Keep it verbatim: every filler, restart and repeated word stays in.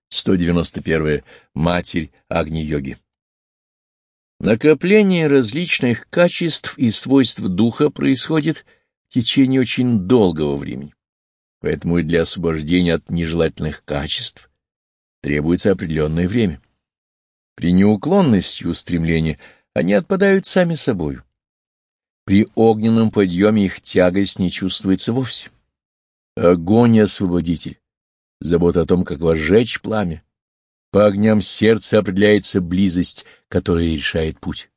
сто девяносто первое. Матерь Агни-йоги. Накопление различных качеств и свойств духа происходит в течение очень долгого времени, поэтому и для освобождения от нежелательных качеств требуется определенное время. При неуклонности устремления они отпадают сами собою. При огненном подъеме их тягость не чувствуется вовсе. Огонь — освободитель, забота о том, как возжечь пламя. По огням сердца определяется близость, которая решает путь.